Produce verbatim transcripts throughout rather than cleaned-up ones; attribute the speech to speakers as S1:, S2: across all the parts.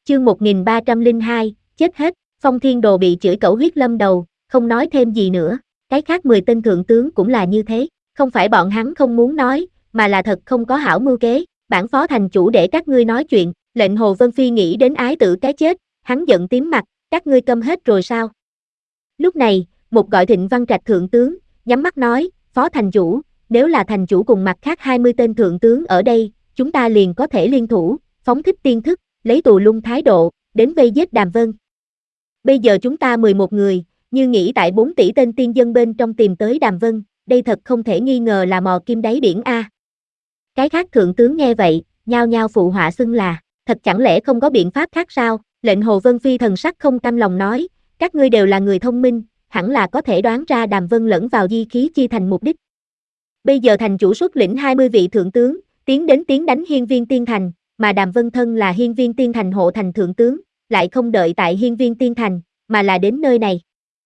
S1: Chương một nghìn ba trăm lẻ hai, chết hết, Phong Thiên Đồ bị chửi cẩu huyết lâm đầu, không nói thêm gì nữa, cái khác mười tên thượng tướng cũng là như thế, không phải bọn hắn không muốn nói, mà là thật không có hảo mưu kế, bản phó thành chủ để các ngươi nói chuyện, lệnh Hồ Vân Phi nghĩ đến ái tử cái chết, hắn giận tím mặt, các ngươi câm hết rồi sao? Lúc này, một gọi Thịnh Văn Trạch thượng tướng, nhắm mắt nói, phó thành chủ, nếu là thành chủ cùng mặt khác hai mươi tên thượng tướng ở đây, chúng ta liền có thể liên thủ, phóng thích tiên thức, lấy tù lung thái độ, đến vây giết Đàm Vân. Bây giờ chúng ta mười một người, như nghĩ tại bốn tỷ tên tiên dân bên trong tìm tới Đàm Vân, đây thật không thể nghi ngờ là mò kim đáy biển a. Cái khác thượng tướng nghe vậy, nhao nhao phụ họa xưng là, thật chẳng lẽ không có biện pháp khác sao? Lệnh Hồ Vân Phi thần sắc không cam lòng nói, các ngươi đều là người thông minh, hẳn là có thể đoán ra Đàm Vân lẫn vào di khí chi thành mục đích. Bây giờ thành chủ xuất lĩnh hai mươi vị thượng tướng, tiến đến tiến đánh Hiên Viên Tiên Thành, mà Đàm Vân thân là Hiên Viên Tiên Thành hộ thành thượng tướng, lại không đợi tại Hiên Viên Tiên Thành, mà là đến nơi này.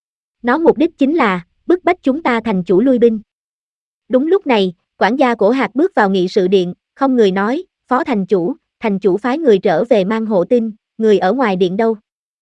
S1: Nó mục đích chính là, bức bách chúng ta thành chủ lui binh. Đúng lúc này, quản gia Cổ Hạc bước vào nghị sự điện, không người nói, phó thành chủ, thành chủ phái người trở về mang hộ tin, người ở ngoài điện đâu?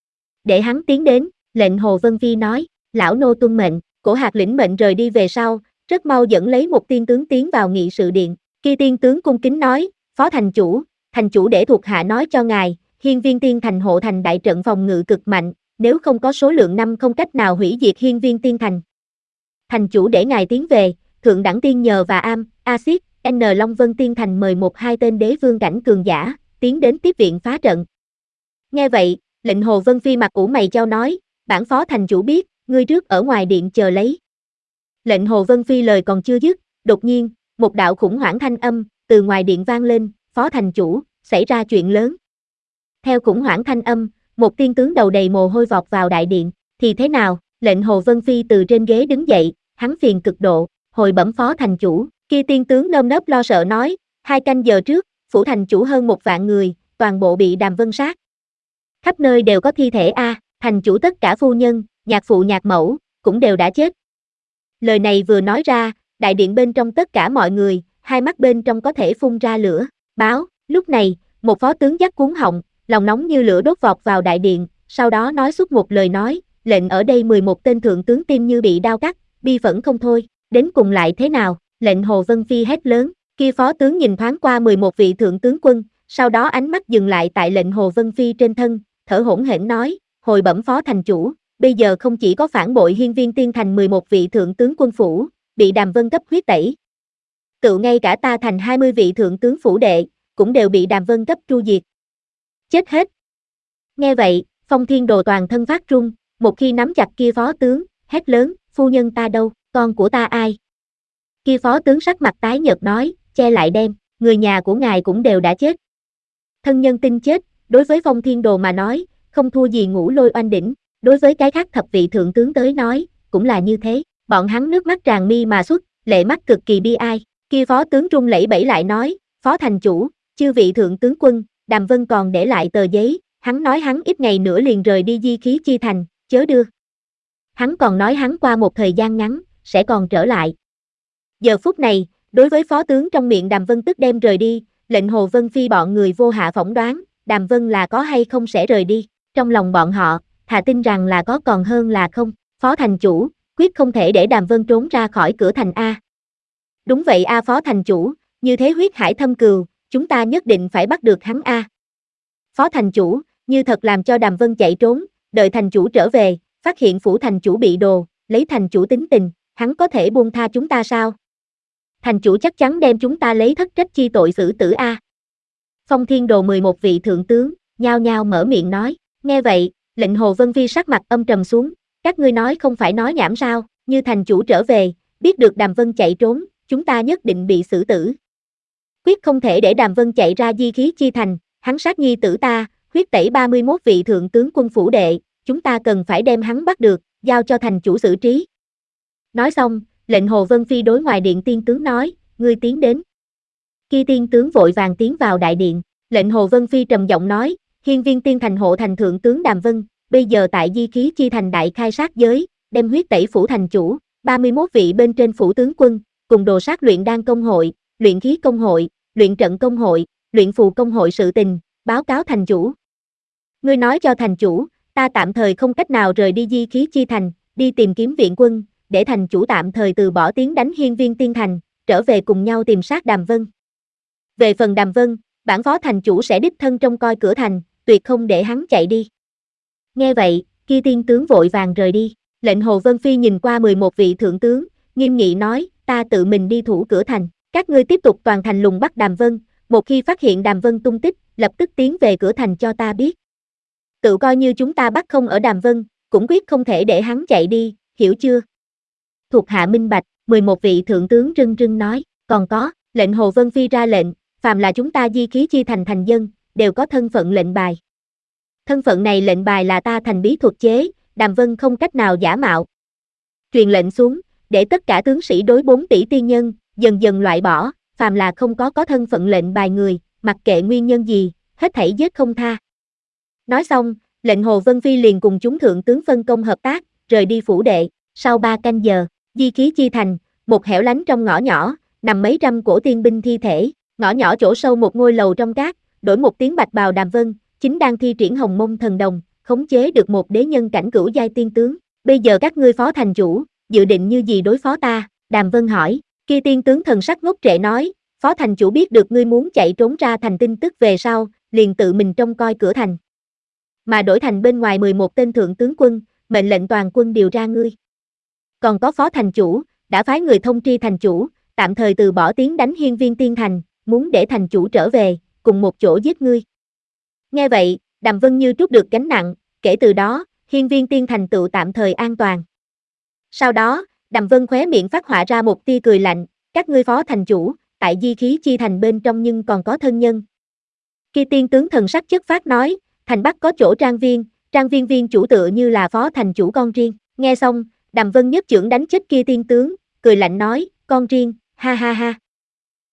S1: Để hắn tiến đến, lệnh Hồ Vân Phi nói, lão nô tuân mệnh, Cổ Hạc lĩnh mệnh rời đi về sau, rất mau dẫn lấy một tiên tướng tiến vào nghị sự điện, kia tiên tướng cung kính nói, phó thành chủ, thành chủ để thuộc hạ nói cho ngài, Hiên Viên Tiên Thành hộ thành đại trận phòng ngự cực mạnh, nếu không có số lượng năm không cách nào hủy diệt Hiên Viên Tiên Thành. Thành chủ để ngài tiến về, thượng đẳng tiên nhờ và am, Axit, N Long Vân Tiên Thành mời một hai tên đế vương cảnh cường giả, tiến đến tiếp viện phá trận. Nghe vậy, lệnh Hồ Vân Phi mặt ủ mày chau nói, bản phó thành chủ biết, ngươi trước ở ngoài điện chờ lấy. Lệnh Hồ Vân Phi lời còn chưa dứt, đột nhiên, một đạo khủng hoảng thanh âm, từ ngoài điện vang lên, phó thành chủ, xảy ra chuyện lớn. Theo khủng hoảng thanh âm, một tiên tướng đầu đầy mồ hôi vọt vào đại điện, thì thế nào, lệnh Hồ Vân Phi từ trên ghế đứng dậy, hắn phiền cực độ, hồi bẩm phó thành chủ, kia tiên tướng nơm nớp lo sợ nói, hai canh giờ trước, phủ thành chủ hơn một vạn người, toàn bộ bị Đàm Vân sát. Khắp nơi đều có thi thể a, thành chủ tất cả phu nhân, nhạc phụ nhạc mẫu, cũng đều đã chết. Lời này vừa nói ra, đại điện bên trong tất cả mọi người, hai mắt bên trong có thể phun ra lửa, báo, lúc này, một phó tướng dắt cuốn họng, lòng nóng như lửa đốt vọt vào đại điện, sau đó nói suốt một lời nói, lệnh ở đây mười một tên thượng tướng tim như bị đao cắt, bi phẫn không thôi, đến cùng lại thế nào, lệnh Hồ Vân Phi hét lớn, kia phó tướng nhìn thoáng qua mười một vị thượng tướng quân, sau đó ánh mắt dừng lại tại lệnh Hồ Vân Phi trên thân, thở hổn hển nói, hồi bẩm phó thành chủ, bây giờ không chỉ có phản bội Hiên Viên Tiên Thành mười một vị thượng tướng quân phủ, bị Đàm Vân cấp huyết tẩy. Tự ngay cả ta thành hai mươi vị thượng tướng phủ đệ, cũng đều bị Đàm Vân cấp tru diệt. Chết hết. Nghe vậy, Phong Thiên Đồ toàn thân phát run, một khi nắm chặt kia phó tướng, hét lớn, phu nhân ta đâu, con của ta ai? Kia phó tướng sắc mặt tái nhợt nói, che lại đem, người nhà của ngài cũng đều đã chết. Thân nhân tin chết, đối với Phong Thiên Đồ mà nói, không thua gì Ngũ Lôi Oanh đỉnh, đối với cái khác thập vị thượng tướng tới nói, cũng là như thế, bọn hắn nước mắt tràn mi mà xuất, lệ mắt cực kỳ bi ai, kia phó tướng run lẩy bẩy lại nói, phó thành chủ, chư vị thượng tướng quân, Đàm Vân còn để lại tờ giấy, hắn nói hắn ít ngày nữa liền rời đi di khí chi thành, chớ đưa. Hắn còn nói hắn qua một thời gian ngắn, sẽ còn trở lại. Giờ phút này, đối với phó tướng trong miệng Đàm Vân tức đem rời đi, lệnh Hồ Vân Phi bọn người vô hạ phỏng đoán, Đàm Vân là có hay không sẽ rời đi, trong lòng bọn họ, thà tin rằng là có còn hơn là không, phó thành chủ, quyết không thể để Đàm Vân trốn ra khỏi cửa thành A. Đúng vậy A phó thành chủ, như thế huyết hải thâm cừu, chúng ta nhất định phải bắt được hắn A. Phó thành chủ, như thật làm cho Đàm Vân chạy trốn, đợi thành chủ trở về, phát hiện phủ thành chủ bị đồ, lấy thành chủ tính tình, hắn có thể buông tha chúng ta sao? Thành chủ chắc chắn đem chúng ta lấy thất trách chi tội xử tử A. Phong Thiên Đồ mười một vị thượng tướng, nhao nhao mở miệng nói, nghe vậy, lệnh Hồ Vân Phi sắc mặt âm trầm xuống, các ngươi nói không phải nói nhảm sao, như thành chủ trở về, biết được Đàm Vân chạy trốn, chúng ta nhất định bị xử tử. Quyết không thể để Đàm Vân chạy ra di khí chi thành, hắn sát nhi tử ta, huyết tẩy ba mươi mốt vị thượng tướng quân phủ đệ, chúng ta cần phải đem hắn bắt được, giao cho thành chủ xử trí. Nói xong, lệnh Hồ Vân Phi đối ngoài điện tiên tướng nói, ngươi tiến đến. Kia tiên tướng vội vàng tiến vào đại điện, lệnh Hồ Vân Phi trầm giọng nói, Hiên Viên Tiên Thành hộ thành thượng tướng Đàm Vân, bây giờ tại di khí chi thành đại khai sát giới, đem huyết tẩy phủ thành chủ, ba mươi mốt vị bên trên phủ tướng quân, cùng đồ sát luyện đan công hội, luyện khí công hội, luyện trận công hội, luyện phù công hội sự tình, báo cáo thành chủ. Ngươi nói cho thành chủ, ta tạm thời không cách nào rời đi Di Khí Chi Thành, đi tìm kiếm viện quân, để thành chủ tạm thời từ bỏ tiếng đánh Hiên Viên Tiên Thành, trở về cùng nhau tìm sát Đàm Vân. Về phần Đàm Vân, bản phó thành chủ sẽ đích thân trông coi cửa thành, tuyệt không để hắn chạy đi. Nghe vậy, kia tiên tướng vội vàng rời đi. Lệnh Hồ Vân Phi nhìn qua mười một vị thượng tướng, nghiêm nghị nói, ta tự mình đi thủ cửa thành, các ngươi tiếp tục toàn thành lùng bắt Đàm Vân, một khi phát hiện Đàm Vân tung tích, lập tức tiến về cửa thành cho ta biết. Tự coi như chúng ta bắt không ở Đàm Vân, cũng quyết không thể để hắn chạy đi, hiểu chưa? Thuộc hạ minh bạch, mười một vị thượng tướng rưng rưng nói, còn có, lệnh Hồ Vân Phi ra lệnh, phàm là chúng ta Di Khí Chi Thành thành dân, đều có thân phận lệnh bài. Thân phận này lệnh bài là ta thành bí thuật chế, Đàm Vân không cách nào giả mạo. Truyền lệnh xuống, để tất cả tướng sĩ đối bốn tỷ tiên nhân, dần dần loại bỏ, phàm là không có có thân phận lệnh bài người, mặc kệ nguyên nhân gì, hết thảy giết không tha. Nói xong, lệnh Hồ Vân Phi liền cùng chúng thượng tướng phân công hợp tác, rời đi phủ đệ. Sau ba canh giờ, Di Khí Chi Thành, một hẻo lánh trong ngõ nhỏ, nằm mấy trăm cổ tiên binh thi thể, ngõ nhỏ chỗ sâu một ngôi lầu trong cát, đổi một tiếng bạch bào Đàm Vân, chính đang thi triển Hồng Mông thần đồng, khống chế được một đế nhân cảnh cửu giai tiên tướng. Bây giờ các ngươi phó thành chủ, dự định như gì đối phó ta? Đàm Vân hỏi. Kia tiên tướng thần sắc ngốc trệ nói, phó thành chủ biết được ngươi muốn chạy trốn ra thành tin tức về sau, liền tự mình trông coi cửa thành. Mà đổi thành bên ngoài mười một tên thượng tướng quân, mệnh lệnh toàn quân điều ra ngươi. Còn có phó thành chủ, đã phái người thông tri thành chủ, tạm thời từ bỏ tiếng đánh Hiên Viên Tiên Thành, muốn để thành chủ trở về, cùng một chỗ giết ngươi. Nghe vậy, Đàm Vân như trút được gánh nặng, kể từ đó, Hiên Viên Tiên Thành tựu tạm thời an toàn. Sau đó, Đàm Vân khóe miệng phát họa ra một tia cười lạnh, các ngươi phó thành chủ, tại Di Khí Chi Thành bên trong nhưng còn có thân nhân. Kia tiên tướng thần sắc chất phát nói, thành Bắc có chỗ trang viên, trang viên viên chủ tựa như là phó thành chủ con riêng. Nghe xong, Đàm Vân nhất chưởng đánh chết kia tiên tướng, cười lạnh nói, con riêng, ha ha ha.